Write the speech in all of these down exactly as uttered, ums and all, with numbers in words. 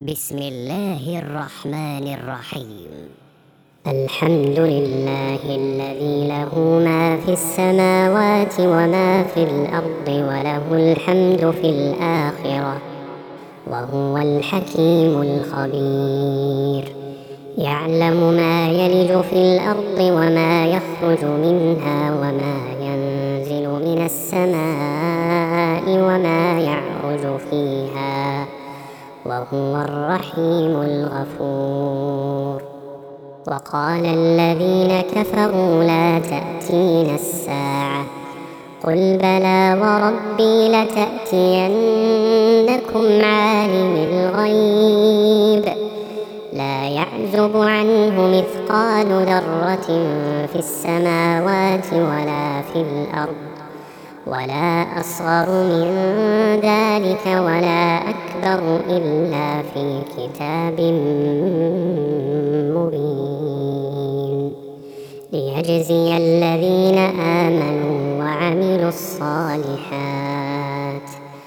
بسم الله الرحمن الرحيم. الحمد لله الذي له ما في السماوات وما في الأرض وله الحمد في الآخرة وهو الحكيم الخبير. يعلم ما يلج في الأرض وما يخرج منها وما ينزل من السماء وما يعرج فيها وهو الرحيم الغفور. وقال الذين كفروا لا تأتينا الساعة قل بلى وربي لتأتينكم عالم الغيب لا يعزب عنه مثقال ذرة في السماوات ولا في الأرض ولا أصغر من ذلك ولا أكبر إلا في كتاب مبين ليجزي الذين آمنوا وعملوا الصالحات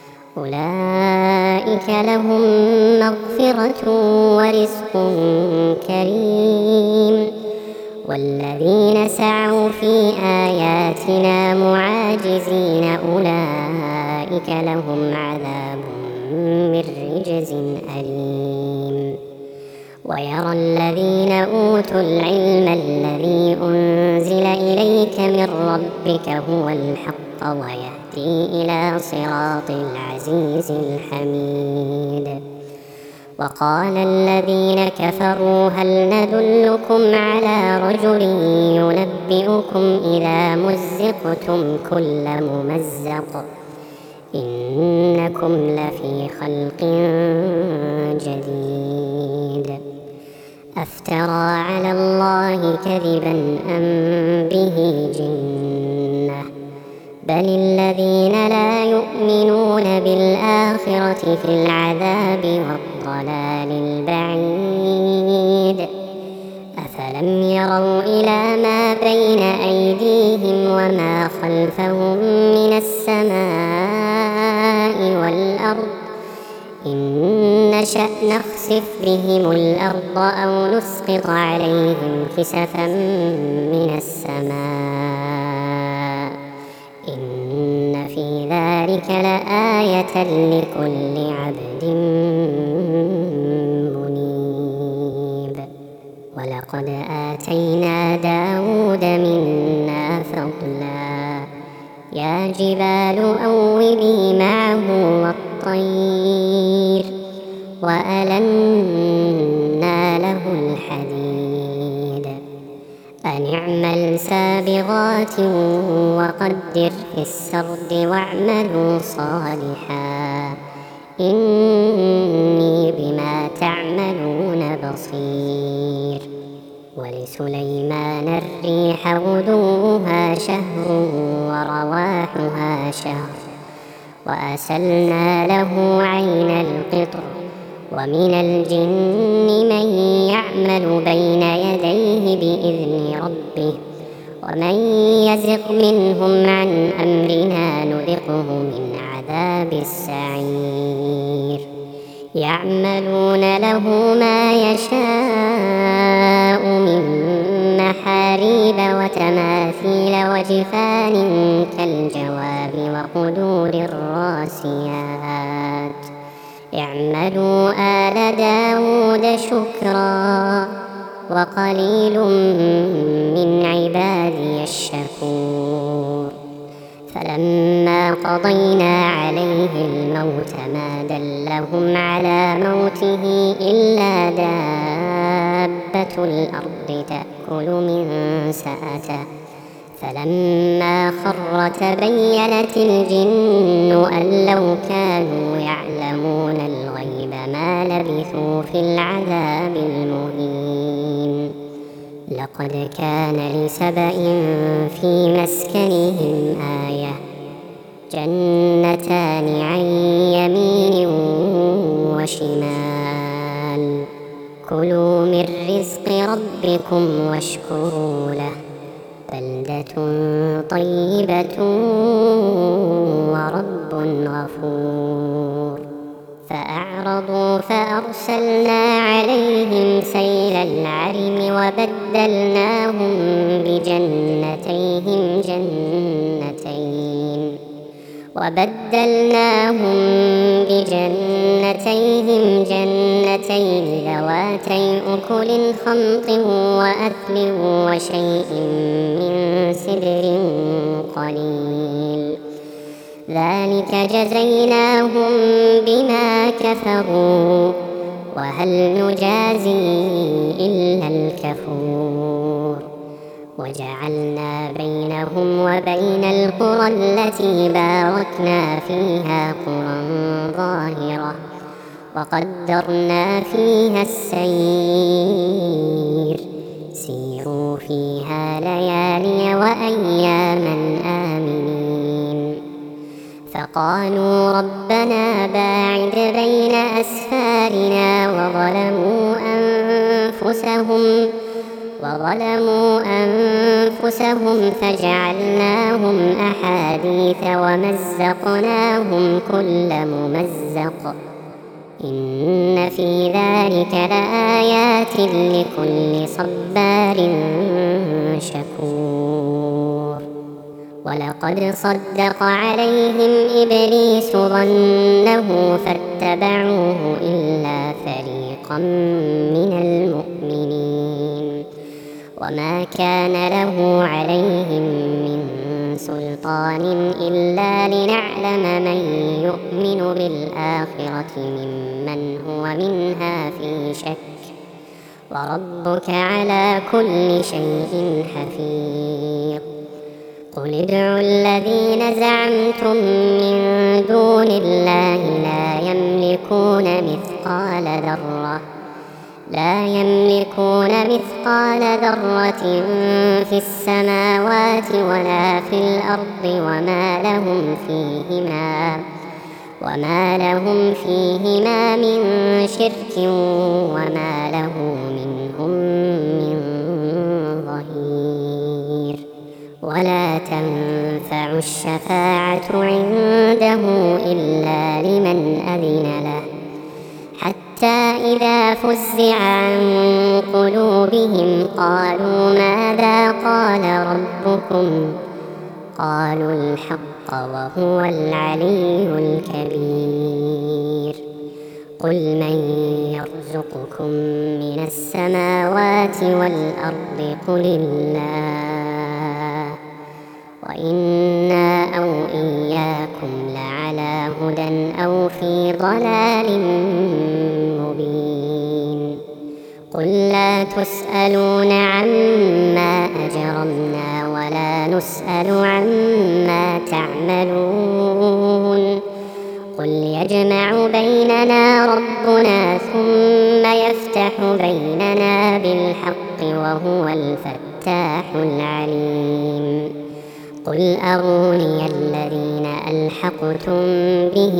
أولئك لهم مغفرة ورزق كريم. والذين سعوا في آياتنا معاجزين أولئك لهم عذاب من رجز أليم. ويرى الذين أوتوا العلم الذي أنزل إليك من ربك هو الحق ويهدي إلى صراط العزيز الحميد. وقال الذين كفروا هل ندلكم على رجل ينبئكم إذا مزقتم كل ممزق إنكم لفي خلق جديد أفترى على الله كذبا أم به جنة بل الذين لا يؤمنون بالآخرة في العذاب والضلال البعيد. أفلم يروا إلى ما بين أيديهم وما خلفهم من السماء والأرض إن نشأ نخسف بهم الأرض أو نسقط عليهم كسفا من السماء إن في ذلك لآية لكل عبد منيب. ولقد آتينا داود منا فضلا يا جبال أوبي معه والطير وألنا له الحديد أن اعمل سابغات وقدر في السرد واعملوا صالحا إني بما تعملون بصير. ولسليمان الريح غدوها شهر ورواحها شهر وأسلنا له عين القطر ومن الجن من يعمل بين يديه بإذن ربه ومن يزغ منهم عن أمرنا نذقه من عذاب السعير. يعملون له ما يشاء من محاريب وتماثيل وجفان كالجواب وقدور الراسيات اعملوا آل داود شكرا وقليل من عبادي الشكور. فلما قضينا عليه الموت ما دلهم على موته إلا دابة الأرض تأكل من سأته فلما خر تبينت الجن أن لو كانوا يعلمون الغيب ما لبثوا في العذاب المهين. لقد كان لسبإ في مسكنهم آية جنتان عن يمين وشمال كلوا من رزق ربكم واشكروا له بلدة طيبة ورب غفور. فأعرضوا فأرسلنا عليهم سيل العرم وبدلناهم بجنتيهم جنتين وبدلناهم بجنتيهم جنتين ذواتي أكل خمط وأثل وشيء من سدر قليل ذلك جزيناهم بما كفروا وهل نجازي إلا الكفور وجعلنا بينهم وبين القرى التي باركنا فيها قرى ظاهرة وقدرنا فيها السير سيروا فيها ليالي وأياما آمنين فقالوا ربنا باعد بين أسفارنا وظلموا أنفسهم وظلموا أنفسهم فجعلناهم أحاديث ومزقناهم كل ممزق إن في ذلك لآيات لكل صبار شكور ولقد صدق عليهم إبليس ظنه فاتبعوه إلا فريقا من المؤمنين وما كان له عليهم من سلطان إلا لنعلم من يؤمن بالآخرة ممن هو منها في شك وربك على كل شيء حفيظ قل ادعوا الذين زعمتم من دون الله لا يملكون مثقال ذرة لا يملكون مثقال ذرة في السماوات ولا في الأرض وما لهم فيهما وما لهم فيهما من شرك وما له منهم من ظهير ولا تنفع الشفاعة عنده إلا لمن أذن له حتى إذا فزع عن قلوبهم قالوا ماذا قال ربكم قالوا الحق وهو العلي الكبير قل من يرزقكم من السماوات والأرض قل الله وإنا أو إياكم لعلى هدى أو في ضلال مبين قل لا تسألون عما أجرمنا ولا نسأل عما تعملون قل يجمع بيننا ربنا ثم يفتح بيننا بالحق وهو الفتاح العليم قل أروني الذين ألحقتم به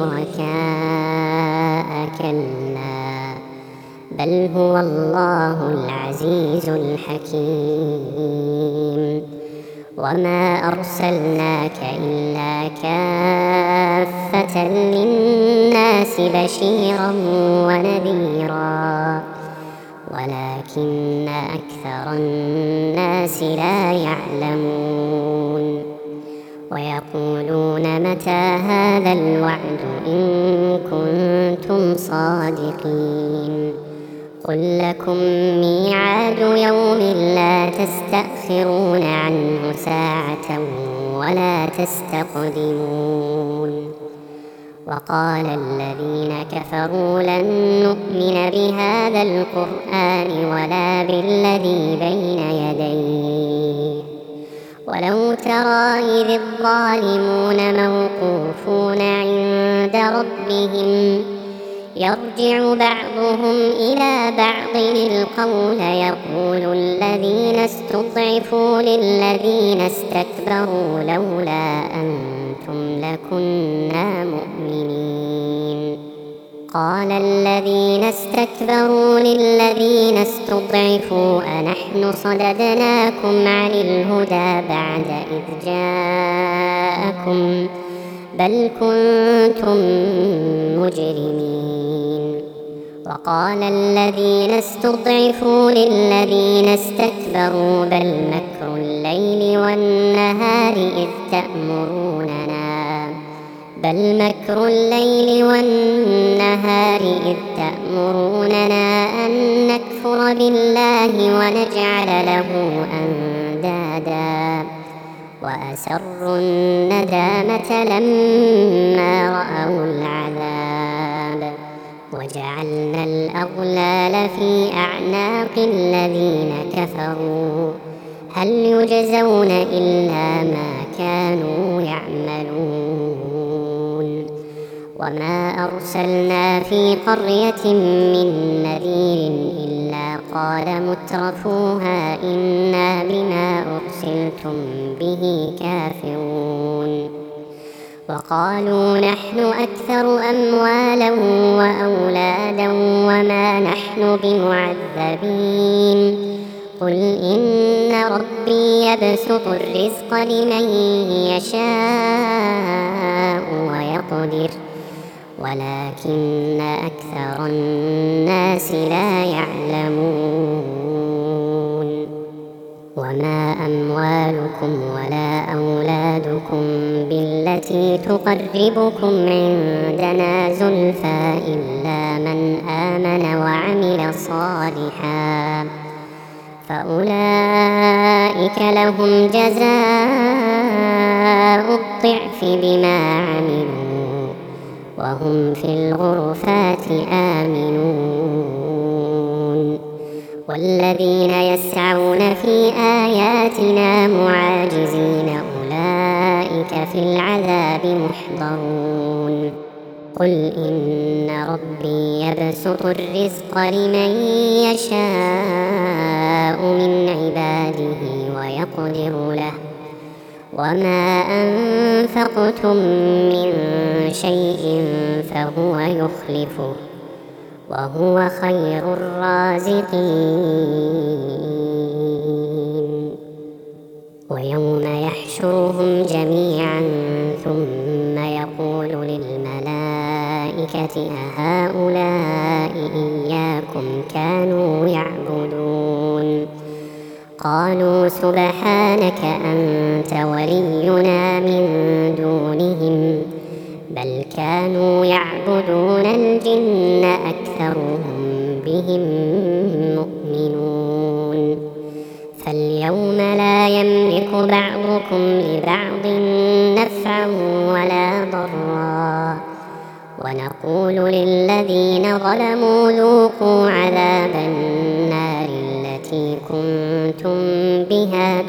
شركاء كلا بل هو الله العزيز الحكيم وما أرسلناك إلا كافة للناس بشيرا ونذيرا ولكن أكثر الناس لا يعلمون ويقولون متى هذا الوعد إن كنتم صادقين قل لكم ميعاد يوم لا تستأخرون عنه ساعة ولا تستقدمون وقال الذين كفروا لن نؤمن بهذا القرآن ولا بالذي بين يديه ولو ترى إذ الظالمون موقوفون عند ربهم يرجع بعضهم إلى بعض القول يقول الذين استضعفوا للذين استكبروا لولا أنتم لكنا مؤمنين قال الذين استكبروا للذين استضعفوا أنحن صددناكم عن الهدى بعد إذ جاءكم بل كنتم مجرمين. وقال الذين استضعفوا للذين استكبروا بل مكر الليل والنهار إذ تأمروننا بل مكر الليل والنهار إذ تأمروننا أن نكفر بالله ونجعل له أندادا وأسروا الندامة لما رأوا العذاب وجعلنا الأغلال في أعناق الذين كفروا هل يجزون إلا ما كانوا يعملون. وما أرسلنا في قرية من نذير إلا قال مترفوها إنا بما أرسلتم به كافرون. وقالوا نحن أكثر أموالا وأولادا وما نحن بمعذبين قل إن ربي يبسط الرزق لمن يشاء ويقدر ولكن أكثر الناس لا يعلمون. وما أموالكم ولا أولادكم بالتي تقربكم عندنا زلفى إلا من آمن وعمل صالحا فأولئك لهم جزاء الضعف بما عملوا وهم في الغرفات آمنون. والذين يسعون في آياتنا معاجزين أولئك في العذاب محضرون. قل إن ربي يبسط الرزق لمن يشاء من عباده ويقدر له وما أنفقتم من شيء فهو يخلفه وهو خير الرازقين. ويوم يحشرهم جميعا ثم يقول للملائكة أهؤلاء إياكم كانوا يعبدون قالوا سبحانك أنت ولينا من دونهم بل كانوا يعبدون الجن أكثرهم بهم مؤمنون. فاليوم لا يملك بعضكم لبعض نفعا ولا ضرا ونقول للذين ظلموا ذوقوا عذاب النار التي كنتم بها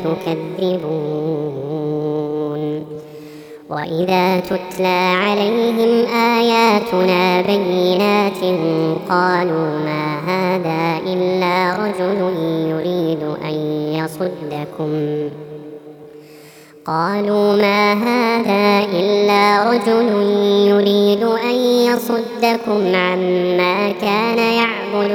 تكذبون. وإذا تتلى عليهم آياتنا بينات قالوا ما هذا إلا رجل يريد أن يصدكم قالوا ما هذا إلا رجل يريد أن يصدكم عما كان يعبد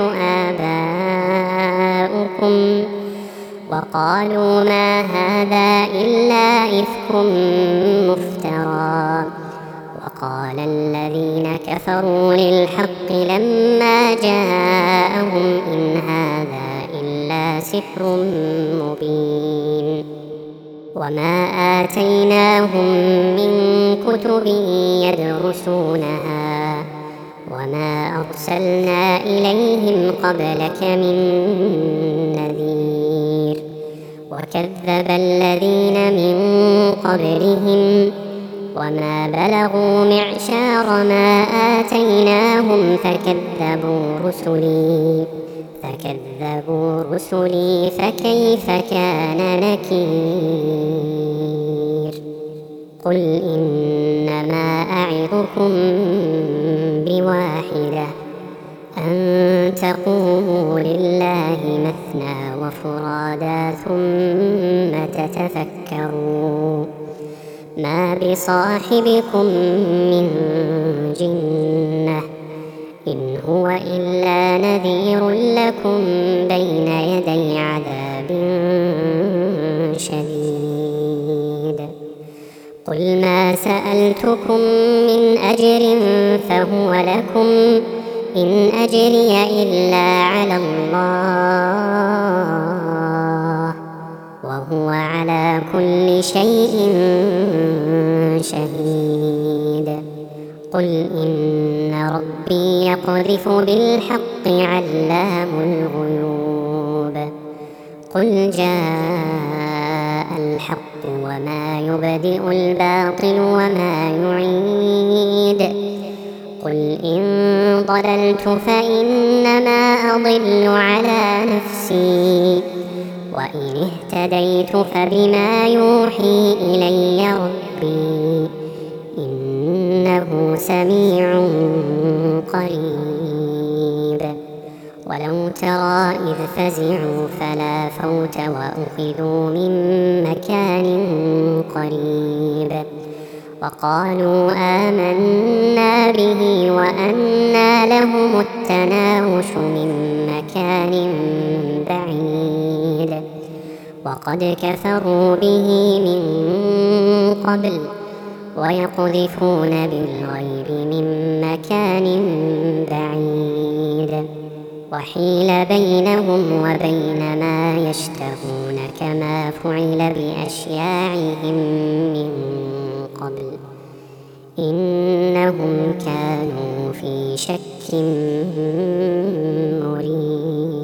آباؤكم وقالوا ما هذا إلا إفك مفترى. وقال الذين كفروا للحق لما جاءهم إن هذا إلا سحر مبين. وما آتيناهم من كتب يدرسونها وما أرسلنا إليهم قبلك من نذير وكذب الذين من قبلهم وما بلغوا معشار ما آتيناهم فكذبوا رسلي فكذبوا رسلي فكيف كان نكير. قل إنما أعظكم بواحدة أن تقوموا لله مثنى وفرادا ثم تتفكروا ما بصاحبكم من جنة إن هو إلا نذير لكم بين يدي عذاب شديد. قل ما سألتكم من أجر فهو لكم إن أجري إلا على الله وهو على كل شيء شهيد. قل إن ربي يقذف بالحق علام الغيوب. قل جاء الحق وما يبدئ الباطل وما يعيد. قل إن ضللت فإنما أضل على نفسي وإن اهتديت فبما يوحي إلي ربي إنه سميع قريب. ولو ترى إذ فزعوا فلا فوت وأخذوا من مكان قريب وقالوا آمنا به وأنى لهم التناوش من مكان بعيد وقد كفروا به من قبل ويقذفون بالغيب من مكان بعيد وحيل بينهم وبين ما يشتهون كما فعل بأشياعهم من قبل إنهم كانوا في شك مريب.